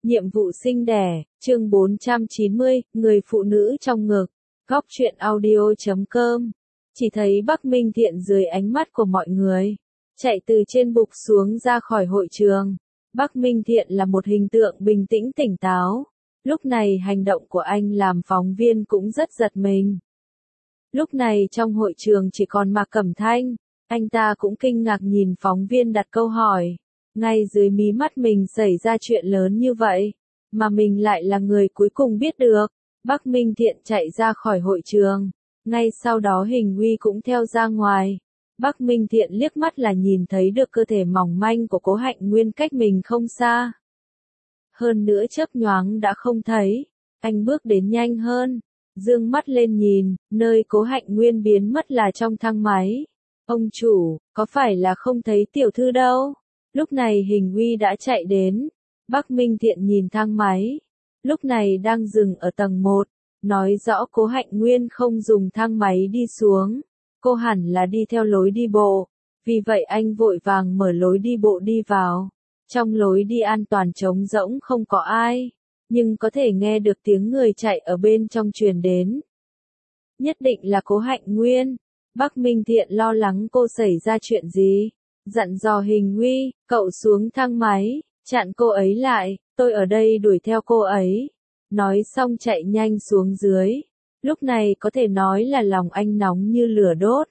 Nhiệm vụ sinh đẻ, chương 490, người phụ nữ trong ngực. Góc truyện audio.com. Chỉ thấy Bắc Minh Thiện dưới ánh mắt của mọi người, chạy từ trên bục xuống ra khỏi hội trường. Bắc Minh Thiện là một hình tượng bình tĩnh tỉnh táo. Lúc này hành động của anh làm phóng viên cũng rất giật mình. Lúc này trong hội trường chỉ còn Mạc Cẩm Thanh, anh ta cũng kinh ngạc nhìn phóng viên đặt câu hỏi. Ngay dưới mí mắt mình xảy ra chuyện lớn như vậy, mà mình lại là người cuối cùng biết được. Bắc Minh Thiện chạy ra khỏi hội trường, ngay sau đó Hình Uy cũng theo ra ngoài. Bắc Minh Thiện liếc mắt là nhìn thấy được cơ thể mỏng manh của Cố Hạnh Nguyên cách mình không xa. Hơn nữa chớp nhoáng đã không thấy, anh bước đến nhanh hơn, dương mắt lên nhìn, nơi Cố Hạnh Nguyên biến mất là trong thang máy. Ông chủ, có phải là không thấy tiểu thư đâu? Lúc này Hình Uy đã chạy đến. Bắc Minh Thiện nhìn thang máy. Lúc này đang dừng ở tầng 1. Nói rõ Cố Hạnh Nguyên không dùng thang máy đi xuống. Cô hẳn là đi theo lối đi bộ. Vì vậy anh vội vàng mở lối đi bộ đi vào. Trong lối đi an toàn trống rỗng không có ai. Nhưng có thể nghe được tiếng người chạy ở bên trong truyền đến. Nhất định là Cố Hạnh Nguyên. Bắc Minh Thiện lo lắng cô xảy ra chuyện gì. Dặn dò Hình Uy, cậu xuống thang máy, chặn cô ấy lại, tôi ở đây đuổi theo cô ấy. Nói xong chạy nhanh xuống dưới. Lúc này có thể nói là lòng anh nóng như lửa đốt.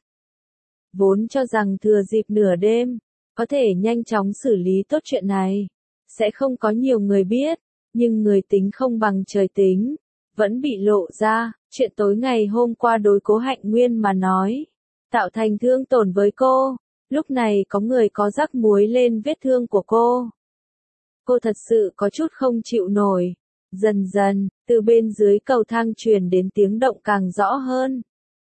Vốn cho rằng thừa dịp nửa đêm, có thể nhanh chóng xử lý tốt chuyện này. Sẽ không có nhiều người biết, nhưng người tính không bằng trời tính. Vẫn bị lộ ra, chuyện tối ngày hôm qua đối Cố Hạnh Nguyên mà nói. Tạo thành thương tổn với cô. Lúc này có người có rắc muối lên vết thương của cô. Cô thật sự có chút không chịu nổi. Dần dần, từ bên dưới cầu thang truyền đến tiếng động càng rõ hơn.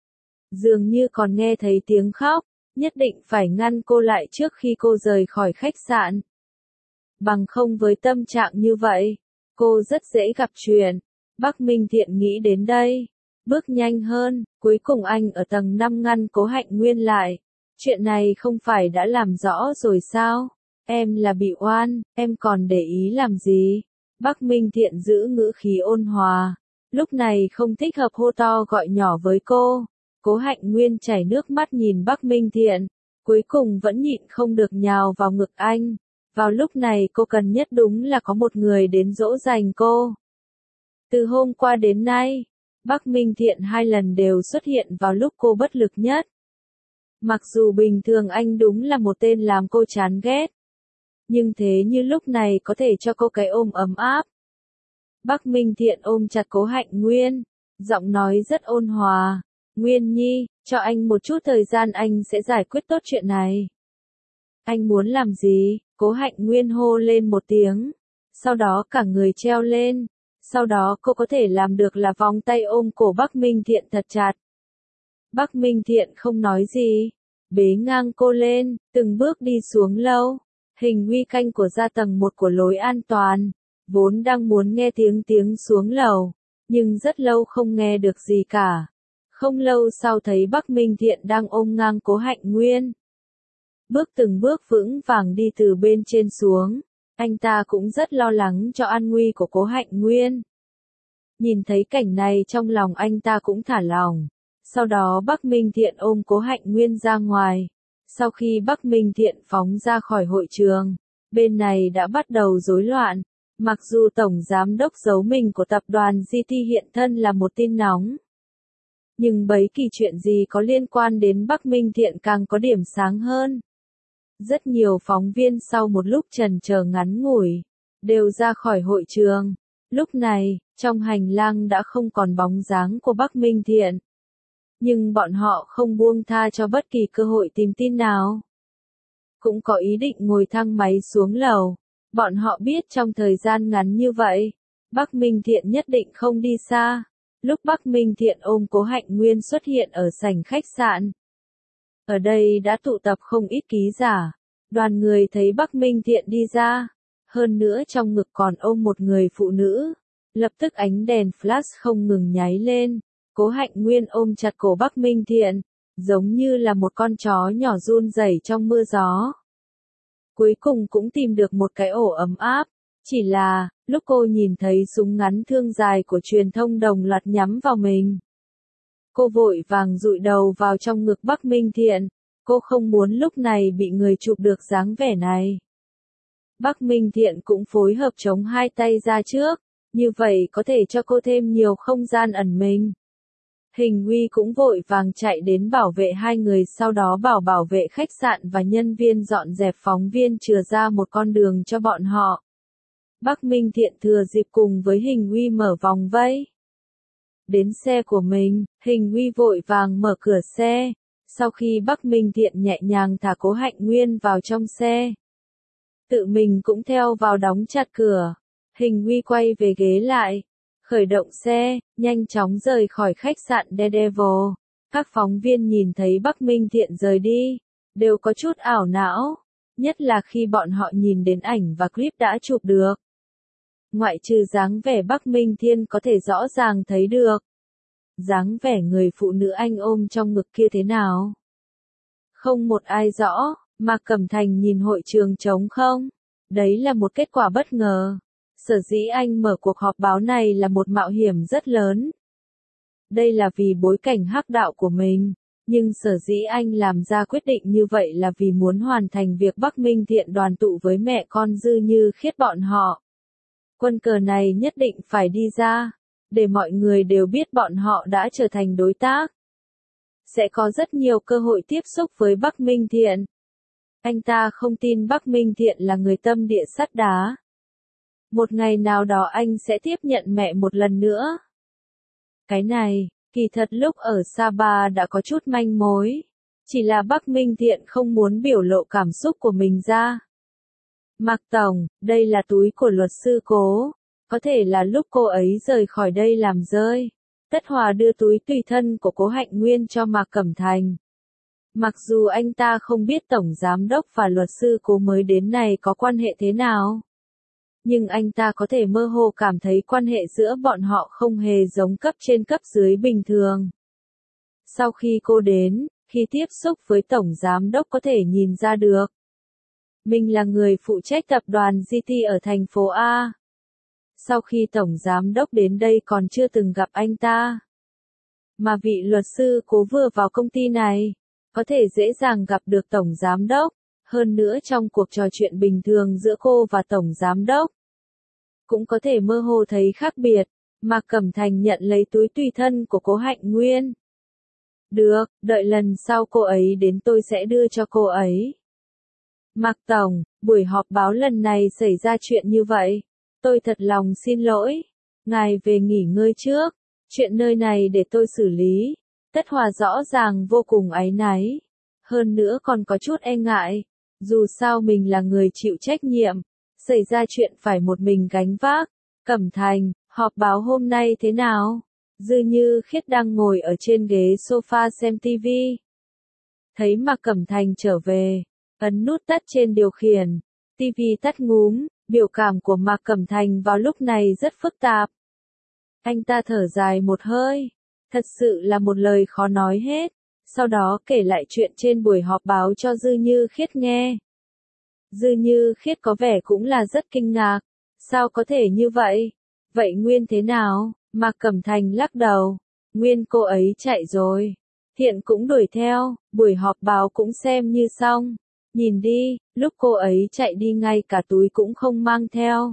Dường như còn nghe thấy tiếng khóc, nhất định phải ngăn cô lại trước khi cô rời khỏi khách sạn. Bằng không với tâm trạng như vậy, cô rất dễ gặp chuyện. Bắc Minh Thiện nghĩ đến đây, bước nhanh hơn, cuối cùng anh ở tầng 5 ngăn Cố Hạnh Nguyên lại. Chuyện này không phải đã làm rõ rồi sao? Em là bị oan, em còn để ý làm gì? Bắc Minh Thiện giữ ngữ khí ôn hòa. Lúc này không thích hợp hô to gọi nhỏ với cô. Cố Hạnh Nguyên chảy nước mắt nhìn Bắc Minh Thiện. Cuối cùng vẫn nhịn không được nhào vào ngực anh. Vào lúc này cô cần nhất đúng là có một người đến dỗ dành cô. Từ hôm qua đến nay, Bắc Minh Thiện 2 lần đều xuất hiện vào lúc cô bất lực nhất. Mặc dù bình thường anh đúng là một tên làm cô chán ghét. Nhưng thế như lúc này có thể cho cô cái ôm ấm áp. Bắc Minh Thiện ôm chặt Cố Hạnh Nguyên. Giọng nói rất ôn hòa. Nguyên Nhi, cho anh một chút thời gian anh sẽ giải quyết tốt chuyện này. Anh muốn làm gì? Cố Hạnh Nguyên hô lên một tiếng. Sau đó cả người treo lên. Sau đó cô có thể làm được là vòng tay ôm cổ Bắc Minh Thiện thật chặt. Bắc Minh Thiện không nói gì, bế ngang cô lên, từng bước đi xuống lâu. Hình Uy canh của ra tầng 1 của lối an toàn, vốn đang muốn nghe tiếng xuống lầu, nhưng rất lâu không nghe được gì cả. Không lâu sau thấy Bắc Minh Thiện đang ôm ngang Cố Hạnh Nguyên. Bước từng bước vững vàng đi từ bên trên xuống, anh ta cũng rất lo lắng cho an nguy của Cố Hạnh Nguyên. Nhìn thấy cảnh này trong lòng anh ta cũng thả lỏng. Sau đó Bắc Minh Thiện ôm Cố Hạnh Nguyên ra ngoài. Sau khi Bắc Minh Thiện phóng ra khỏi hội trường, bên này đã bắt đầu rối loạn. Mặc dù Tổng Giám đốc giấu mình của tập đoàn GT hiện thân là một tin nóng. Nhưng bấy kỳ chuyện gì có liên quan đến Bắc Minh Thiện càng có điểm sáng hơn. Rất nhiều phóng viên sau một lúc chần chờ ngắn ngủi, đều ra khỏi hội trường. Lúc này, trong hành lang đã không còn bóng dáng của Bắc Minh Thiện. Nhưng bọn họ không buông tha cho bất kỳ cơ hội tìm tin nào. Cũng có ý định ngồi thang máy xuống lầu. Bọn họ biết trong thời gian ngắn như vậy, Bắc Minh Thiện nhất định không đi xa. Lúc Bắc Minh Thiện ôm Cố Hạnh Nguyên xuất hiện ở sảnh khách sạn. Ở đây đã tụ tập không ít ký giả. Đoàn người thấy Bắc Minh Thiện đi ra. Hơn nữa trong ngực còn ôm một người phụ nữ. Lập tức ánh đèn flash không ngừng nháy lên. Cố Hạnh Nguyên ôm chặt cổ Bắc Minh Thiện, giống như là một con chó nhỏ run rẩy trong mưa gió. Cuối cùng cũng tìm được một cái ổ ấm áp, Chỉ là, lúc cô nhìn thấy súng ngắn thương dài của truyền thông đồng loạt nhắm vào mình, cô vội vàng dụi đầu vào trong ngực Bắc Minh Thiện, cô không muốn lúc này bị người chụp được dáng vẻ này. Bắc Minh Thiện cũng phối hợp chống hai tay ra trước, như vậy có thể cho cô thêm nhiều không gian ẩn mình. Hình Uy cũng vội vàng chạy đến bảo vệ hai người, sau đó bảo vệ khách sạn và nhân viên dọn dẹp phóng viên chừa ra một con đường cho bọn họ. Bắc Minh Thiện thừa dịp cùng với Hình Uy mở vòng vây. Đến xe của mình, Hình Uy vội vàng mở cửa xe, sau khi Bắc Minh Thiện nhẹ nhàng thả Cố Hạnh Nguyên vào trong xe, tự mình cũng theo vào đóng chặt cửa. Hình Uy quay về ghế lại, khởi động xe, nhanh chóng rời khỏi khách sạn Daredevil. Các phóng viên nhìn thấy Bắc Minh Thiện rời đi, đều có chút ảo não, nhất là khi bọn họ nhìn đến ảnh và clip đã chụp được. Ngoại trừ dáng vẻ Bắc Minh Thiện có thể rõ ràng thấy được, dáng vẻ người phụ nữ anh ôm trong ngực kia thế nào, không một ai rõ. Mạc Cẩm Thành nhìn hội trường trống không, đấy là một kết quả bất ngờ. Sở dĩ anh mở cuộc họp báo này là một mạo hiểm rất lớn. Đây là vì bối cảnh hắc đạo của mình, nhưng sở dĩ anh làm ra quyết định như vậy là vì muốn hoàn thành việc Bắc Minh Thiện đoàn tụ với mẹ con Dư Như Khiết bọn họ. Quân cờ này nhất định phải đi ra, để mọi người đều biết bọn họ đã trở thành đối tác. Sẽ có rất nhiều cơ hội tiếp xúc với Bắc Minh Thiện. Anh ta không tin Bắc Minh Thiện là người tâm địa sắt đá. Một ngày nào đó anh sẽ tiếp nhận mẹ một lần nữa. Cái này, kỳ thật lúc ở Sapa đã có chút manh mối. Chỉ là Bắc Minh Thiện không muốn biểu lộ cảm xúc của mình ra. Mạc Tổng, đây là túi của luật sư Cố. Có thể là lúc cô ấy rời khỏi đây làm rơi. Tất Hòa đưa túi tùy thân của Cố Hạnh Nguyên cho Mạc Cẩm Thành. Mặc dù anh ta không biết Tổng Giám đốc và luật sư Cố mới đến này có quan hệ thế nào, nhưng anh ta có thể mơ hồ cảm thấy quan hệ giữa bọn họ không hề giống cấp trên cấp dưới bình thường. Sau khi cô đến, khi tiếp xúc với Tổng Giám đốc có thể nhìn ra được. Mình là người phụ trách tập đoàn GT ở thành phố A. Sau khi Tổng Giám đốc đến đây còn chưa từng gặp anh ta. Mà vị luật sư Cố vừa vào công ty này, có thể dễ dàng gặp được Tổng Giám đốc. Hơn nữa trong cuộc trò chuyện bình thường giữa cô và Tổng Giám đốc, cũng có thể mơ hồ thấy khác biệt. Mạc Cẩm Thành nhận lấy túi tùy thân của Cố Hạnh Nguyên. Được, đợi lần sau cô ấy đến tôi sẽ đưa cho cô ấy. Mạc Tổng, buổi họp báo lần này xảy ra chuyện như vậy. Tôi thật lòng xin lỗi. Ngài về nghỉ ngơi trước. Chuyện nơi này để tôi xử lý. Tất Hòa rõ ràng vô cùng áy náy. Hơn nữa còn có chút e ngại. Dù sao mình là người chịu trách nhiệm. Xảy ra chuyện phải một mình gánh vác. Cẩm Thành, họp báo hôm nay thế nào? Dư Như Khiết đang ngồi ở trên ghế sofa xem TV. Thấy Mạc Cẩm Thành trở về, ấn nút tắt trên điều khiển. TV tắt ngúm, biểu cảm của Mạc Cẩm Thành vào lúc này rất phức tạp. Anh ta thở dài một hơi. Thật sự là một lời khó nói hết. Sau đó kể lại chuyện trên buổi họp báo cho Dư Như Khiết nghe. Dư Như Khiết có vẻ cũng là rất kinh ngạc. Sao có thể như vậy? Vậy Nguyên thế nào? Mạc Cẩm Thành lắc đầu. Nguyên cô ấy chạy rồi. Thiện cũng đuổi theo, buổi họp báo cũng xem như xong. Nhìn đi, lúc cô ấy chạy đi ngay cả túi cũng không mang theo.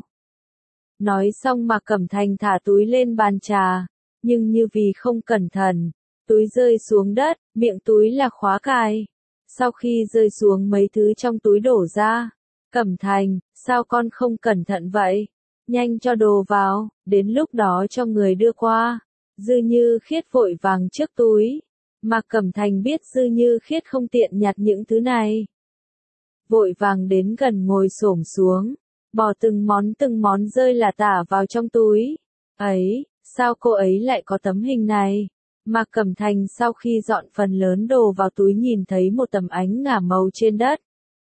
Nói xong Mạc Cẩm Thành thả túi lên bàn trà. Nhưng như vì không cẩn thận, túi rơi xuống đất, miệng túi là khóa cài. Sau khi rơi xuống mấy thứ trong túi đổ ra. Cẩm Thành, sao con không cẩn thận vậy? Nhanh cho đồ vào, đến lúc đó cho người đưa qua. Dư Như Khiết vội vàng trước túi. Mạc Cẩm Thành biết Dư Như Khiết không tiện nhặt những thứ này. Vội vàng đến gần ngồi xổm xuống, bỏ từng món rơi là tả vào trong túi. Ấy, sao cô ấy lại có tấm hình này? Mạc Cẩm Thành sau khi dọn phần lớn đồ vào túi nhìn thấy một tấm ánh ngả màu trên đất.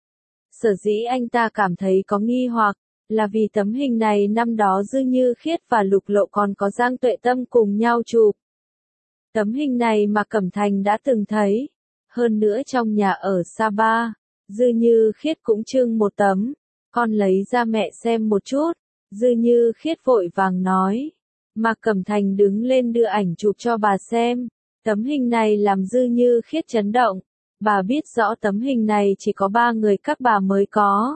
Sở dĩ anh ta cảm thấy có nghi hoặc, là vì tấm hình này năm đó Dư Như Khiết và Lục Lộ còn có Giang Tuệ Tâm cùng nhau chụp. Tấm hình này Mạc Cẩm Thành đã từng thấy. Hơn nữa trong nhà ở Sapa, Dư Như Khiết cũng trưng một tấm. Con lấy ra mẹ xem một chút. Dư Như Khiết vội vàng nói. Mạc Cẩm Thành đứng lên đưa ảnh chụp cho bà xem. Tấm hình này làm Dư Như Khiết chấn động. Bà biết rõ tấm hình này chỉ có 3 người các bà mới có.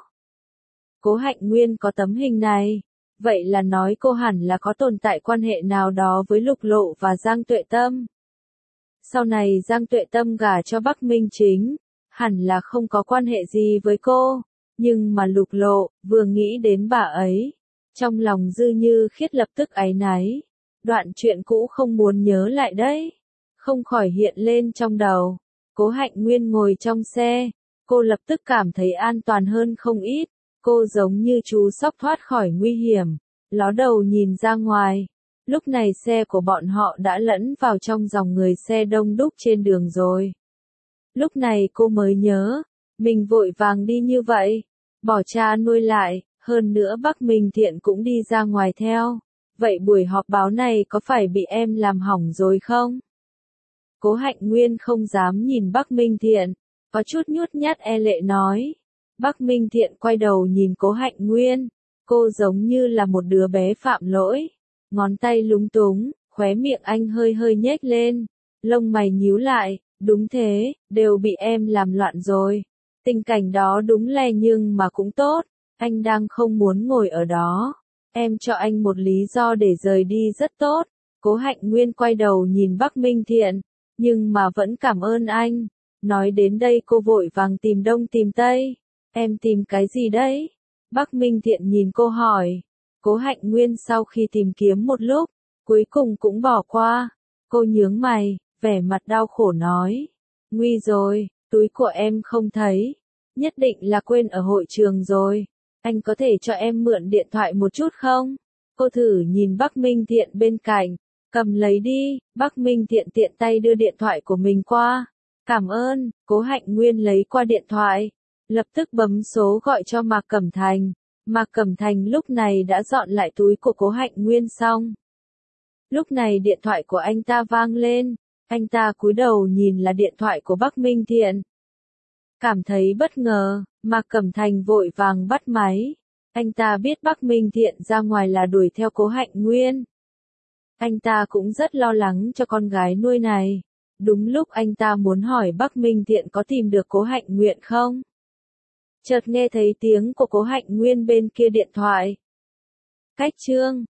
Cố Hạnh Nguyên có tấm hình này. Vậy là nói cô hẳn là có tồn tại quan hệ nào đó với Lục Lộ và Giang Tuệ Tâm. Sau này Giang Tuệ Tâm gả cho Bắc Minh Chính, hẳn là không có quan hệ gì với cô. Nhưng mà Lục Lộ, vừa nghĩ đến bà ấy, trong lòng Dư Như Khiết lập tức áy náy. Đoạn chuyện cũ không muốn nhớ lại đấy. Không khỏi hiện lên trong đầu. Cố Hạnh Nguyên ngồi trong xe, cô lập tức cảm thấy an toàn hơn không ít. Cô giống như chú sóc thoát khỏi nguy hiểm, ló đầu nhìn ra ngoài. Lúc này xe của bọn họ đã lẫn vào trong dòng người xe đông đúc trên đường rồi. Lúc này cô mới nhớ, mình vội vàng đi như vậy, bỏ cha nuôi lại, hơn nữa Bắc Minh Thiện cũng đi ra ngoài theo. Vậy buổi họp báo này có phải bị em làm hỏng rồi không? Cố Hạnh Nguyên không dám nhìn Bắc Minh Thiện, có chút nhút nhát e lệ nói. Bắc Minh Thiện quay đầu nhìn Cố Hạnh Nguyên, cô giống như là một đứa bé phạm lỗi, ngón tay lúng túng, khóe miệng anh hơi hơi nhếch lên, lông mày nhíu lại, đúng thế, đều bị em làm loạn rồi. Tình cảnh đó đúng lè nhưng mà cũng tốt, anh đang không muốn ngồi ở đó, em cho anh một lý do để rời đi rất tốt. Cố Hạnh Nguyên quay đầu nhìn Bắc Minh Thiện, nhưng mà vẫn cảm ơn anh. Nói đến đây cô vội vàng tìm đông tìm tây. Em tìm cái gì đấy? Bắc Minh Thiện nhìn cô hỏi. Cố Hạnh Nguyên sau khi tìm kiếm một lúc, cuối cùng cũng bỏ qua. Cô nhướng mày, vẻ mặt đau khổ nói. Nguy rồi, túi của em không thấy. Nhất định là quên ở hội trường rồi. Anh có thể cho em mượn điện thoại một chút không? Cô thử nhìn Bắc Minh Thiện bên cạnh. Cầm lấy đi. Bắc Minh Thiện tiện tay đưa điện thoại của mình qua. Cảm ơn. Cố Hạnh Nguyên lấy qua điện thoại, lập tức bấm số gọi cho Mạc Cẩm Thành. Mạc Cẩm Thành lúc này đã dọn lại túi của Cố Hạnh Nguyên xong. Lúc này điện thoại của anh ta vang lên, anh ta cúi đầu nhìn là điện thoại của Bắc Minh Thiện. Cảm thấy bất ngờ, Mạc Cẩm Thành vội vàng bắt máy. Anh ta biết Bắc Minh Thiện ra ngoài là đuổi theo Cố Hạnh Nguyên. Anh ta cũng rất lo lắng cho con gái nuôi này. Đúng lúc anh ta muốn hỏi Bắc Minh Thiện có tìm được Cố Hạnh Nguyên không? Chợt nghe thấy tiếng của Cố Hạnh Nguyên bên kia điện thoại. Cách chương